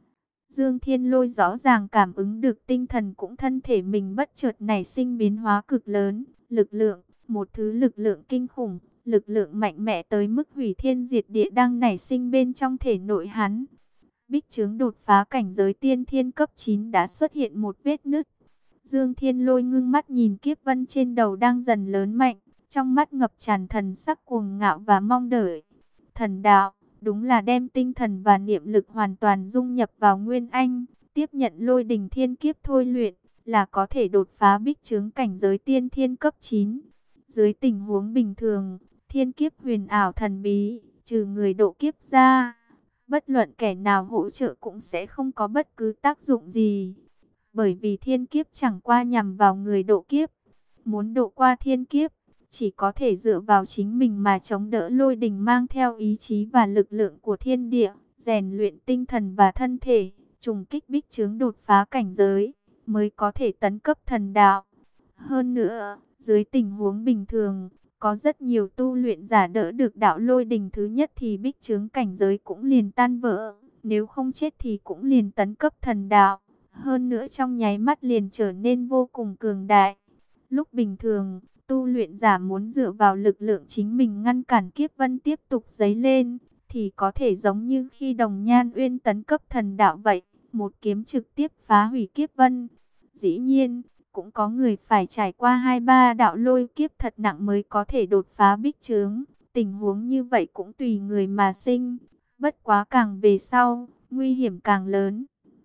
Dương Thiên Lôi rõ ràng cảm ứng được tinh thần cũng thân thể mình bất chợt nảy sinh biến hóa cực lớn, lực lượng, một thứ lực lượng kinh khủng, lực lượng mạnh mẽ tới mức hủy thiên diệt địa đang nảy sinh bên trong thể nội hắn. Bích chướng đột phá cảnh giới tiên thiên cấp chín đã xuất hiện một vết nứt. Dương Thiên Lôi ngưng mắt nhìn kiếp vân trên đầu đang dần lớn mạnh, trong mắt ngập tràn thần sắc cuồng ngạo và mong đợi. Thần đạo, đúng là đem tinh thần và niệm lực hoàn toàn dung nhập vào Nguyên Anh, tiếp nhận lôi đình thiên kiếp thôi luyện, là có thể đột phá bích chướng cảnh giới tiên thiên cấp chín. Dưới tình huống bình thường, thiên kiếp huyền ảo thần bí, trừ người độ kiếp ra, bất luận kẻ nào hỗ trợ cũng sẽ không có bất cứ tác dụng gì. Bởi vì thiên kiếp chẳng qua nhằm vào người độ kiếp. Muốn độ qua thiên kiếp, chỉ có thể dựa vào chính mình mà chống đỡ lôi đình mang theo ý chí và lực lượng của thiên địa, rèn luyện tinh thần và thân thể, trùng kích bích chướng đột phá cảnh giới, mới có thể tấn cấp thần đạo. Hơn nữa, dưới tình huống bình thường, có rất nhiều tu luyện giả đỡ được đạo lôi đình thứ nhất thì bích chướng cảnh giới cũng liền tan vỡ. Nếu không chết thì cũng liền tấn cấp thần đạo. Hơn nữa trong nháy mắt liền trở nên vô cùng cường đại. Lúc bình thường, tu luyện giả muốn dựa vào lực lượng chính mình ngăn cản kiếp vân tiếp tục dấy lên, thì có thể giống như khi Đồng Nhan Uyên tấn cấp thần đạo vậy, một kiếm trực tiếp phá hủy kiếp vân. Dĩ nhiên, cũng có người phải trải qua hai ba đạo lôi kiếp thật nặng mới có thể đột phá bích chướng. Tình huống như vậy cũng tùy người mà sinh. Bất quá càng về sau, nguy hiểm càng lớn.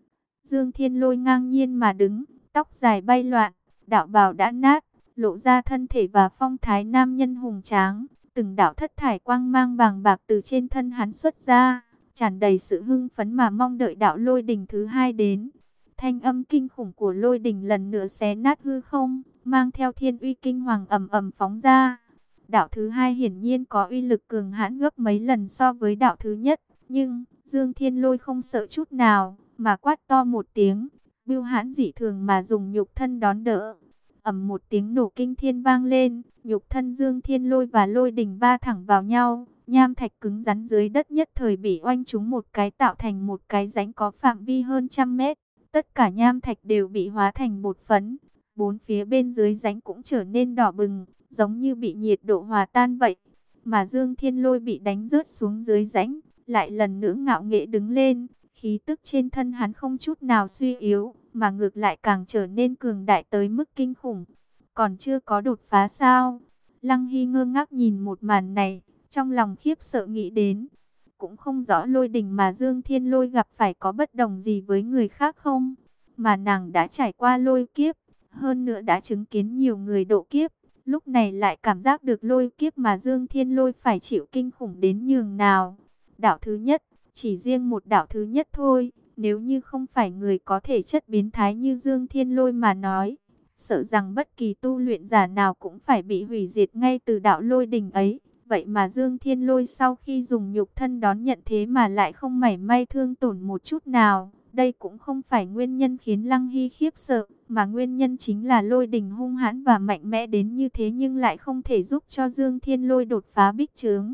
Dương Thiên Lôi ngang nhiên mà đứng, tóc dài bay loạn, đạo bào đã nát, lộ ra thân thể và phong thái nam nhân hùng tráng. Từng đạo thất thải quang mang vàng bạc từ trên thân hắn xuất ra, tràn đầy sự hưng phấn mà mong đợi đạo lôi đình thứ hai đến. Thanh âm kinh khủng của lôi đình lần nữa xé nát hư không, mang theo thiên uy kinh hoàng ầm ầm phóng ra. Đạo thứ hai hiển nhiên có uy lực cường hãn gấp mấy lần so với đạo thứ nhất, nhưng Dương Thiên Lôi không sợ chút nào, mà quát to một tiếng, bưu hãn dị thường mà dùng nhục thân đón đỡ. Ầm một tiếng nổ kinh thiên vang lên, nhục thân Dương Thiên Lôi và lôi đình va thẳng vào nhau, nham thạch cứng rắn dưới đất nhất thời bị oanh trúng một cái tạo thành một cái rãnh có phạm vi hơn trăm mét. Tất cả nham thạch đều bị hóa thành bột phấn, bốn phía bên dưới rãnh cũng trở nên đỏ bừng, giống như bị nhiệt độ hòa tan vậy. Mà Dương Thiên Lôi bị đánh rớt xuống dưới rãnh, lại lần nữa ngạo nghễ đứng lên, khí tức trên thân hắn không chút nào suy yếu, mà ngược lại càng trở nên cường đại tới mức kinh khủng. Còn chưa có đột phá sao? Lăng Hy ngơ ngác nhìn một màn này, trong lòng khiếp sợ nghĩ đến. Cũng không rõ lôi đình mà Dương Thiên Lôi gặp phải có bất đồng gì với người khác không? Mà nàng đã trải qua lôi kiếp, hơn nữa đã chứng kiến nhiều người độ kiếp. Lúc này lại cảm giác được lôi kiếp mà Dương Thiên Lôi phải chịu kinh khủng đến nhường nào. Đạo thứ nhất, chỉ riêng một đạo thứ nhất thôi, nếu như không phải người có thể chất biến thái như Dương Thiên Lôi mà nói, sợ rằng bất kỳ tu luyện giả nào cũng phải bị hủy diệt ngay từ đạo lôi đình ấy. Vậy mà Dương Thiên Lôi sau khi dùng nhục thân đón nhận thế mà lại không mảy may thương tổn một chút nào. Đây cũng không phải nguyên nhân khiến Lăng Hy khiếp sợ, mà nguyên nhân chính là lôi đình hung hãn và mạnh mẽ đến như thế nhưng lại không thể giúp cho Dương Thiên Lôi đột phá bích chướng.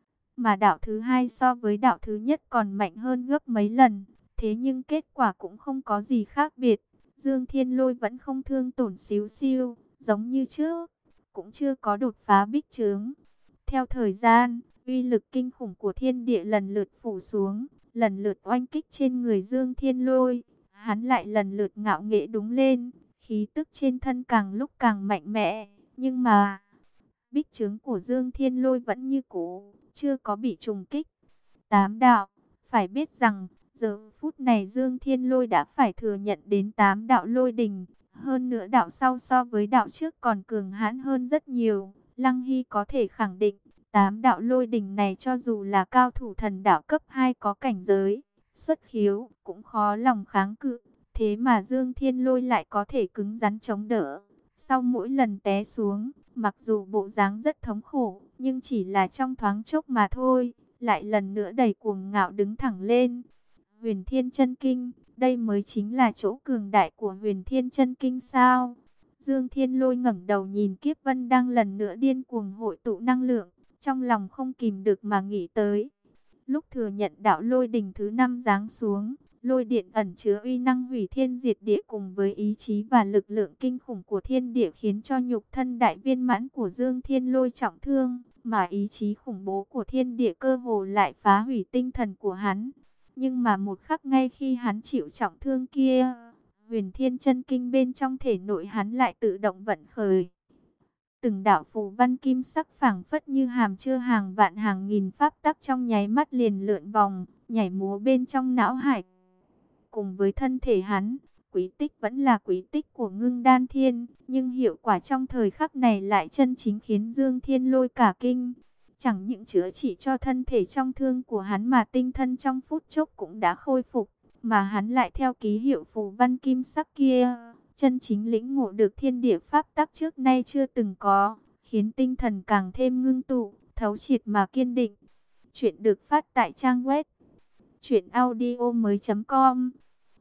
Mà đạo thứ hai so với đạo thứ nhất còn mạnh hơn gấp mấy lần, thế nhưng kết quả cũng không có gì khác biệt. Dương Thiên Lôi vẫn không thương tổn xíu xiu, giống như trước, cũng chưa có đột phá bích chướng. Theo thời gian, uy lực kinh khủng của thiên địa lần lượt phủ xuống, lần lượt oanh kích trên người Dương Thiên Lôi. Hắn lại lần lượt ngạo nghễ đúng lên, khí tức trên thân càng lúc càng mạnh mẽ. Nhưng mà, bích chướng của Dương Thiên Lôi vẫn như cũ, chưa có bị trùng kích. Tám đạo, phải biết rằng, giờ phút này Dương Thiên Lôi đã phải thừa nhận đến tám đạo lôi đình. Hơn nữa đạo sau so với đạo trước còn cường hãn hơn rất nhiều. Lăng Hy có thể khẳng định, tám đạo lôi đình này cho dù là cao thủ thần đạo cấp hai có cảnh giới, xuất khiếu, cũng khó lòng kháng cự. Thế mà Dương Thiên Lôi lại có thể cứng rắn chống đỡ. Sau mỗi lần té xuống, mặc dù bộ dáng rất thống khổ, nhưng chỉ là trong thoáng chốc mà thôi, lại lần nữa đầy cuồng ngạo đứng thẳng lên. Huyền Thiên Chân Kinh, đây mới chính là chỗ cường đại của Huyền Thiên Chân Kinh sao? Dương Thiên Lôi ngẩng đầu nhìn Kiếp Vân đang lần nữa điên cuồng hội tụ năng lượng, trong lòng không kìm được mà nghĩ tới. Lúc thừa nhận đạo lôi đình thứ năm giáng xuống, lôi điện ẩn chứa uy năng hủy thiên diệt địa cùng với ý chí và lực lượng kinh khủng của thiên địa khiến cho nhục thân đại viên mãn của Dương Thiên Lôi trọng thương, mà ý chí khủng bố của thiên địa cơ hồ lại phá hủy tinh thần của hắn. Nhưng mà một khắc ngay khi hắn chịu trọng thương kia, Huyền Thiên Chân Kinh bên trong thể nội hắn lại tự động vận khởi. Từng đạo phù văn kim sắc phảng phất như hàm chứa hàng vạn hàng nghìn pháp tắc trong nháy mắt liền lượn vòng, nhảy múa bên trong não hải. Cùng với thân thể hắn, quý tích vẫn là quý tích của Ngưng Đan Thiên, nhưng hiệu quả trong thời khắc này lại chân chính khiến Dương Thiên Lôi cả kinh. Chẳng những chữa trị cho thân thể trong thương của hắn mà tinh thần trong phút chốc cũng đã khôi phục, mà hắn lại theo ký hiệu phù văn kim sắc kia, chân chính lĩnh ngộ được thiên địa pháp tắc trước nay chưa từng có, khiến tinh thần càng thêm ngưng tụ, thấu triệt mà kiên định. Chuyện được phát tại trang web truyện audio mới chấm com.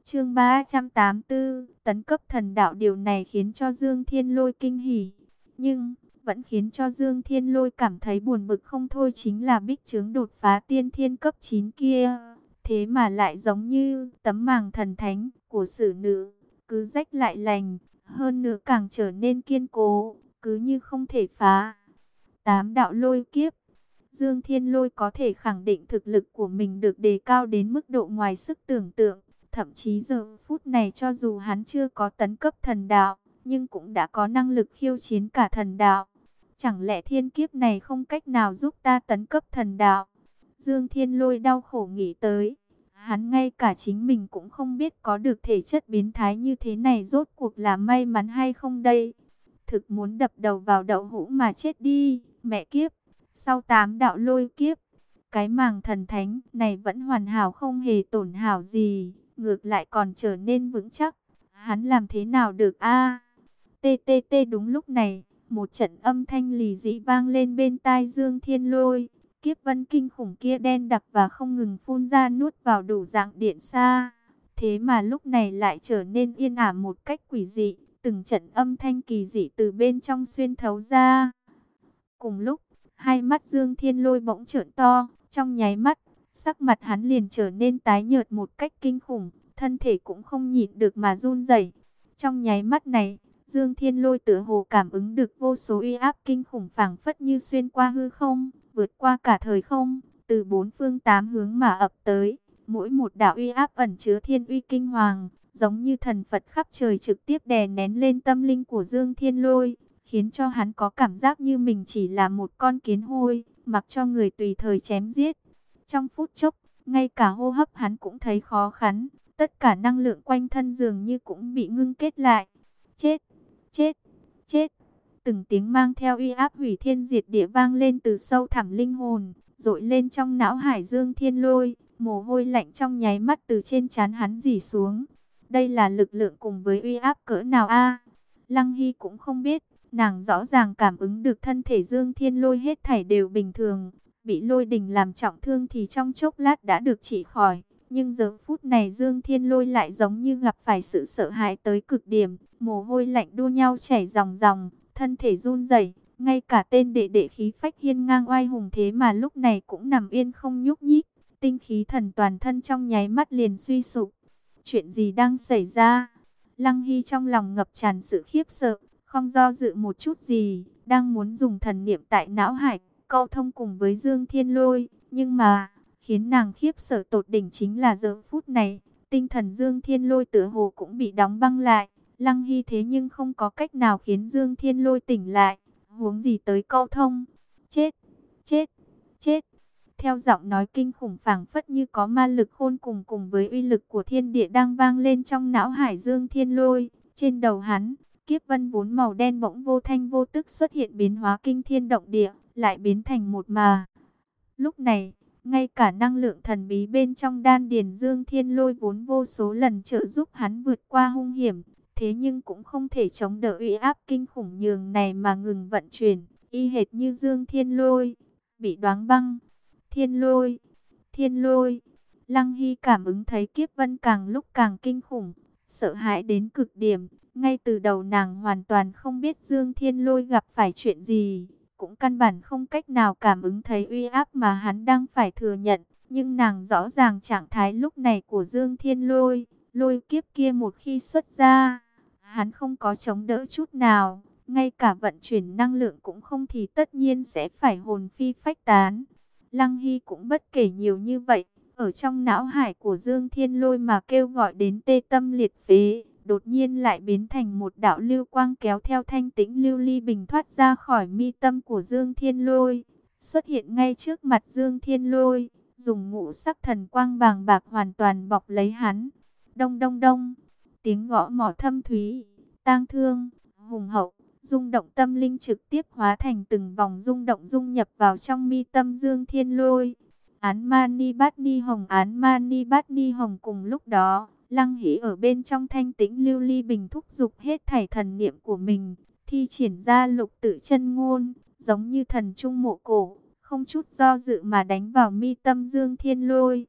Chương ba trăm tám mươi tư, tấn cấp thần đạo. Điều này khiến cho Dương Thiên Lôi kinh hỉ, nhưng vẫn khiến cho Dương Thiên Lôi cảm thấy buồn bực không thôi, chính là bích chướng đột phá tiên thiên cấp chín kia, thế mà lại giống như tấm màng thần thánh của sử nữ, cứ rách lại lành, hơn nữa càng trở nên kiên cố, cứ như không thể phá. Tám đạo lôi kiếp. Dương Thiên Lôi có thể khẳng định thực lực của mình được đề cao đến mức độ ngoài sức tưởng tượng. Thậm chí giờ phút này cho dù hắn chưa có tấn cấp thần đạo, nhưng cũng đã có năng lực khiêu chiến cả thần đạo. Chẳng lẽ thiên kiếp này không cách nào giúp ta tấn cấp thần đạo? Dương Thiên Lôi đau khổ nghĩ tới. Hắn ngay cả chính mình cũng không biết có được thể chất biến thái như thế này rốt cuộc là may mắn hay không đây. Thực muốn đập đầu vào đậu hũ mà chết đi, mẹ kiếp. Sau tám đạo lôi kiếp, cái màng thần thánh này vẫn hoàn hảo không hề tổn hao gì, ngược lại còn trở nên vững chắc. Hắn làm thế nào được a? Tê tê tê. Đúng lúc này, một trận âm thanh lì dị vang lên bên tai Dương Thiên Lôi. Kiếp vân kinh khủng kia đen đặc và không ngừng phun ra nuốt vào đủ dạng điện xa. Thế mà lúc này lại trở nên yên ả một cách quỷ dị, từng trận âm thanh kỳ dị từ bên trong xuyên thấu ra. Cùng lúc, hai mắt Dương Thiên Lôi bỗng trợn to, trong nháy mắt, sắc mặt hắn liền trở nên tái nhợt một cách kinh khủng, thân thể cũng không nhịn được mà run rẩy. Trong nháy mắt này, Dương Thiên Lôi tựa hồ cảm ứng được vô số uy áp kinh khủng phảng phất như xuyên qua hư không, vượt qua cả thời không, từ bốn phương tám hướng mà ập tới. Mỗi một đạo uy áp ẩn chứa thiên uy kinh hoàng, giống như thần Phật khắp trời trực tiếp đè nén lên tâm linh của Dương Thiên Lôi, khiến cho hắn có cảm giác như mình chỉ là một con kiến hôi, mặc cho người tùy thời chém giết. Trong phút chốc, ngay cả hô hấp hắn cũng thấy khó khăn, tất cả năng lượng quanh thân dường như cũng bị ngưng kết lại. Chết, chết, chết. Từng tiếng mang theo uy áp hủy thiên diệt địa vang lên từ sâu thẳm linh hồn, dội lên trong não hải Dương Thiên Lôi, mồ hôi lạnh trong nháy mắt từ trên trán hắn rỉ xuống. Đây là lực lượng cùng với uy áp cỡ nào a? Lăng Hy cũng không biết. Nàng rõ ràng cảm ứng được thân thể Dương Thiên Lôi hết thảy đều bình thường, bị lôi đình làm trọng thương thì trong chốc lát đã được trị khỏi. Nhưng giờ phút này Dương Thiên Lôi lại giống như gặp phải sự sợ hãi tới cực điểm, mồ hôi lạnh đua nhau chảy ròng ròng, thân thể run rẩy, ngay cả tên đệ đệ khí phách hiên ngang oai hùng thế mà lúc này cũng nằm yên không nhúc nhích, tinh khí thần toàn thân trong nháy mắt liền suy sụp. Chuyện gì đang xảy ra? Lăng Hy trong lòng ngập tràn sự khiếp sợ. Không do dự một chút gì, đang muốn dùng thần niệm tại não hải câu thông cùng với Dương Thiên Lôi, nhưng mà khiến nàng khiếp sợ tột đỉnh chính là giờ phút này, tinh thần Dương Thiên Lôi tựa hồ cũng bị đóng băng lại. Lăng Hy thế nhưng không có cách nào khiến Dương Thiên Lôi tỉnh lại, huống gì tới câu thông. Chết, chết, chết. Theo giọng nói kinh khủng phảng phất như có ma lực khôn cùng cùng với uy lực của thiên địa đang vang lên trong não hải Dương Thiên Lôi, trên đầu hắn. Kiếp vân vốn màu đen bỗng vô thanh vô tức xuất hiện biến hóa kinh thiên động địa, lại biến thành một mà. Lúc này, ngay cả năng lượng thần bí bên trong đan điền Dương Thiên Lôi vốn vô số lần trợ giúp hắn vượt qua hung hiểm, thế nhưng cũng không thể chống đỡ uy áp kinh khủng nhường này mà ngừng vận chuyển, y hệt như Dương Thiên Lôi bị đoán băng. Thiên Lôi, Thiên Lôi. Lăng Hy cảm ứng thấy kiếp vân càng lúc càng kinh khủng, sợ hãi đến cực điểm. Ngay từ đầu nàng hoàn toàn không biết Dương Thiên Lôi gặp phải chuyện gì, cũng căn bản không cách nào cảm ứng thấy uy áp mà hắn đang phải thừa nhận. Nhưng nàng rõ ràng trạng thái lúc này của Dương Thiên Lôi, lôi kiếp kia một khi xuất ra, hắn không có chống đỡ chút nào, ngay cả vận chuyển năng lượng cũng không thì tất nhiên sẽ phải hồn phi phách tán. Lăng Hy cũng bất kể nhiều như vậy, ở trong não hải của Dương Thiên Lôi mà kêu gọi đến tê tâm liệt phế. Đột nhiên lại biến thành một đạo lưu quang kéo theo thanh tĩnh lưu ly bình thoát ra khỏi mi tâm của Dương Thiên Lôi, xuất hiện ngay trước mặt Dương Thiên Lôi, dùng ngũ sắc thần quang bàng bạc hoàn toàn bọc lấy hắn. Đông đông đông, tiếng gõ mỏ thâm thúy, tang thương, hùng hậu, rung động tâm linh trực tiếp hóa thành từng vòng rung động dung nhập vào trong mi tâm Dương Thiên Lôi. Án Mani Bát Ni Hồng, Án Mani Bát Ni Hồng. Cùng lúc đó, Lăng Hỷ ở bên trong thanh tĩnh lưu ly bình thúc giục hết thảy thần niệm của mình, thi triển ra lục tự chân ngôn, giống như thần trung mộ cổ, không chút do dự mà đánh vào mi tâm Dương Thiên Lôi.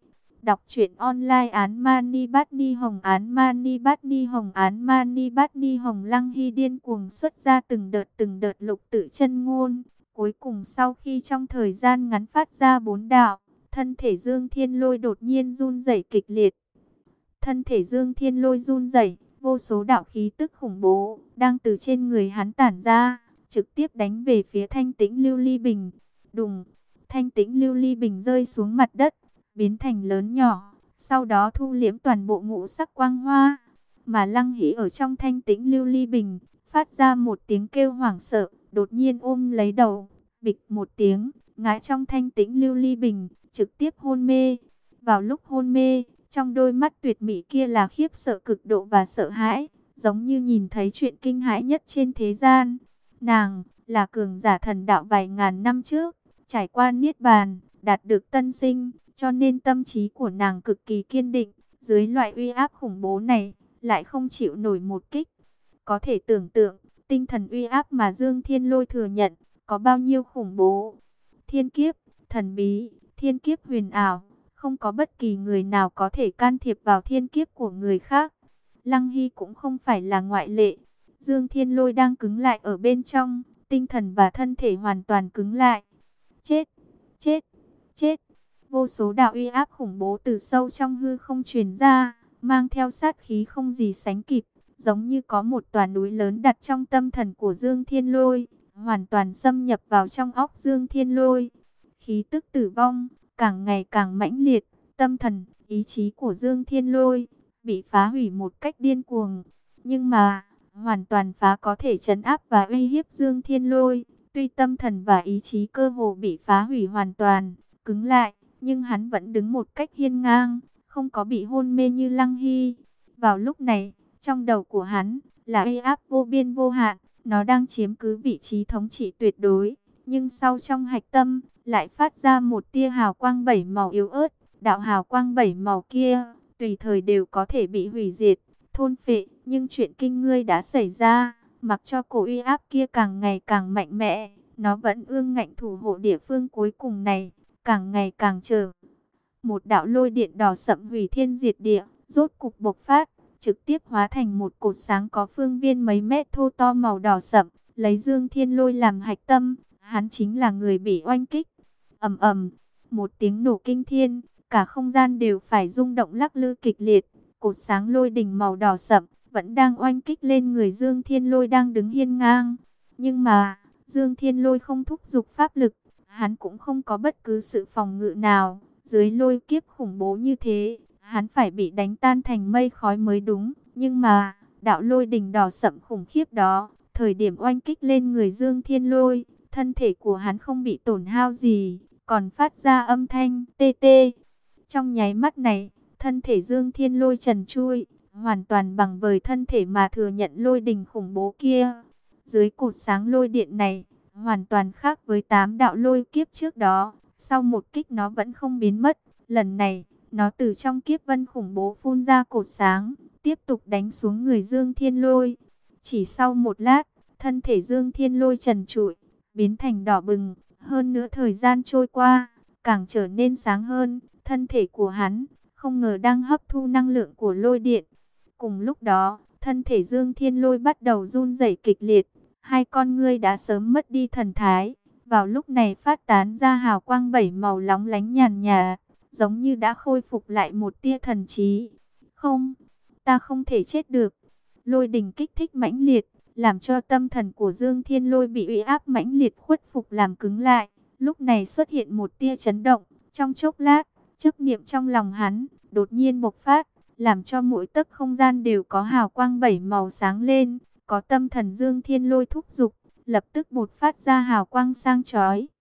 Đọc truyện online án Mani Badni Hồng án Mani Badni Hồng án Mani Badni Hồng. Lăng Hy điên cuồng xuất ra từng đợt từng đợt lục tự chân ngôn. Cuối cùng sau khi trong thời gian ngắn phát ra bốn đạo, thân thể Dương Thiên Lôi đột nhiên run rẩy kịch liệt. Thân thể Dương Thiên Lôi run rẩy, vô số đạo khí tức khủng bố đang từ trên người hắn tản ra, trực tiếp đánh về phía Thanh Tĩnh Lưu Ly Bình. Đùng, Thanh Tĩnh Lưu Ly Bình rơi xuống mặt đất, biến thành lớn nhỏ, sau đó thu liễm toàn bộ ngũ sắc quang hoa. Mà Lăng Hỷ ở trong Thanh Tĩnh Lưu Ly Bình phát ra một tiếng kêu hoảng sợ, đột nhiên ôm lấy đầu, bịch một tiếng, ngã trong Thanh Tĩnh Lưu Ly Bình, trực tiếp hôn mê. Vào lúc hôn mê, trong đôi mắt tuyệt mỹ kia là khiếp sợ cực độ và sợ hãi, giống như nhìn thấy chuyện kinh hãi nhất trên thế gian. Nàng là cường giả thần đạo vài ngàn năm trước, trải qua niết bàn, đạt được tân sinh, cho nên tâm trí của nàng cực kỳ kiên định. Dưới loại uy áp khủng bố này, lại không chịu nổi một kích. Có thể tưởng tượng, tinh thần uy áp mà Dương Thiên Lôi thừa nhận, có bao nhiêu khủng bố. Thiên kiếp, thần bí, thiên kiếp huyền ảo, không có bất kỳ người nào có thể can thiệp vào thiên kiếp của người khác. Lăng Hy cũng không phải là ngoại lệ. Dương Thiên Lôi đang cứng lại ở bên trong, tinh thần và thân thể hoàn toàn cứng lại. Chết, chết, chết. Vô số đạo uy áp khủng bố từ sâu trong hư không truyền ra, mang theo sát khí không gì sánh kịp, giống như có một tòa núi lớn đặt trong tâm thần của Dương Thiên Lôi, hoàn toàn xâm nhập vào trong óc Dương Thiên Lôi. Khí tức tử vong càng ngày càng mãnh liệt, tâm thần, ý chí của Dương Thiên Lôi bị phá hủy một cách điên cuồng. Nhưng mà, hoàn toàn phá có thể trấn áp và uy hiếp Dương Thiên Lôi. Tuy tâm thần và ý chí cơ hồ bị phá hủy hoàn toàn, cứng lại, nhưng hắn vẫn đứng một cách hiên ngang, không có bị hôn mê như Lăng Hy. Vào lúc này, trong đầu của hắn là uy áp vô biên vô hạn, nó đang chiếm cứ vị trí thống trị tuyệt đối. Nhưng sau trong hạch tâm, lại phát ra một tia hào quang bảy màu yếu ớt. Đạo hào quang bảy màu kia, tùy thời đều có thể bị hủy diệt, thôn phệ. Nhưng chuyện kinh ngươi đã xảy ra, mặc cho cổ uy áp kia càng ngày càng mạnh mẽ, nó vẫn ương ngạnh thủ hộ địa phương cuối cùng này, càng ngày càng trở. Một đạo lôi điện đỏ sậm hủy thiên diệt địa, rốt cục bộc phát, trực tiếp hóa thành một cột sáng có phương viên mấy mét thô to màu đỏ sậm, lấy Dương Thiên Lôi làm hạch tâm, hắn chính là người bị oanh kích. Ầm ầm, một tiếng nổ kinh thiên, cả không gian đều phải rung động lắc lư kịch liệt. Cột sáng lôi đình màu đỏ sậm vẫn đang oanh kích lên người Dương Thiên Lôi đang đứng hiên ngang. Nhưng mà, Dương Thiên Lôi không thúc giục pháp lực, hắn cũng không có bất cứ sự phòng ngự nào. Dưới lôi kiếp khủng bố như thế, hắn phải bị đánh tan thành mây khói mới đúng. Nhưng mà, đạo lôi đình đỏ sậm khủng khiếp đó, thời điểm oanh kích lên người Dương Thiên Lôi, thân thể của hắn không bị tổn hao gì, còn phát ra âm thanh tê tê. Trong nháy mắt này, thân thể Dương Thiên Lôi trần trụi, hoàn toàn bằng với thân thể mà thừa nhận lôi đình khủng bố kia. Dưới cột sáng lôi điện này, hoàn toàn khác với tám đạo lôi kiếp trước đó. Sau một kích nó vẫn không biến mất. Lần này, nó từ trong kiếp vân khủng bố phun ra cột sáng, tiếp tục đánh xuống người Dương Thiên Lôi. Chỉ sau một lát, thân thể Dương Thiên Lôi trần trụi, biến thành đỏ bừng. Hơn nữa thời gian trôi qua, càng trở nên sáng hơn. Thân thể của hắn không ngờ đang hấp thu năng lượng của lôi điện. Cùng lúc đó, thân thể Dương Thiên Lôi bắt đầu run rẩy kịch liệt. Hai con ngươi đã sớm mất đi thần thái, vào lúc này phát tán ra hào quang bảy màu lóng lánh nhàn nhạt, giống như đã khôi phục lại một tia thần trí. Không, ta không thể chết được. Lôi đình kích thích mãnh liệt, làm cho tâm thần của Dương Thiên Lôi bị uy áp mãnh liệt khuất phục làm cứng lại. Lúc này xuất hiện một tia chấn động, trong chốc lát, chấp niệm trong lòng hắn đột nhiên bộc phát, làm cho mỗi tấc không gian đều có hào quang bảy màu sáng lên. Có tâm thần Dương Thiên Lôi thúc giục, lập tức bộc phát ra hào quang sang chói,